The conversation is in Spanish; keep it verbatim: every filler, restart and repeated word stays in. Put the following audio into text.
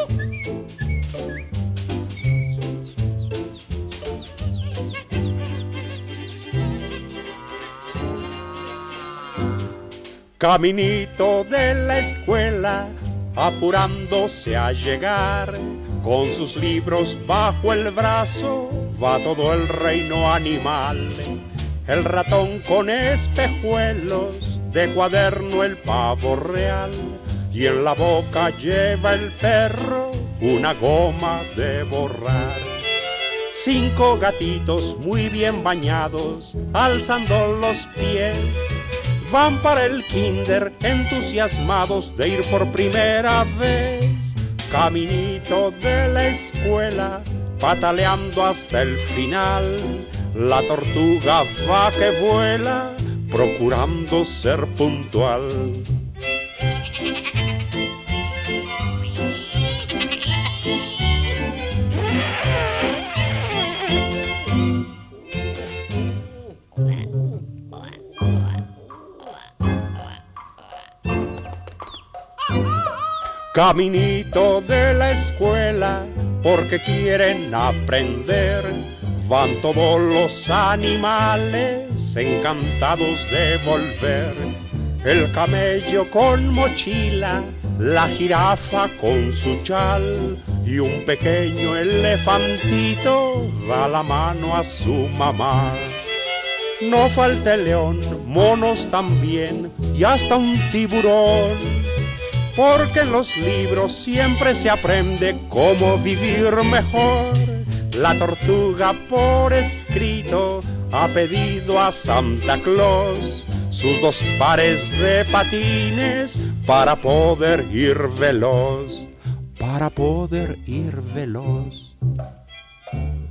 Caminito de la escuela, apurándose a llegar, con sus libros bajo el brazo, va todo el reino animal. El ratón con espejuelos, de cuaderno el pavo real, y en la boca lleva el perro una goma de borrar. Cinco gatitos muy bien bañados, alzando los pies, van para el kinder entusiasmados de ir por primera vez. Caminito de la escuela, pataleando hasta el final, la tortuga va que vuela, procurando ser puntual. Caminito de la escuela, porque quieren aprender, van todos los animales encantados de volver. El camello con mochila, la jirafa con su chal, y un pequeño elefantito da la mano a su mamá. No falta el león, monos también, y hasta un tiburón, porque en los libros siempre se aprende cómo vivir mejor. La tortuga por escrito ha pedido a Santa Claus sus dos pares de patines para poder ir veloz, para poder ir veloz.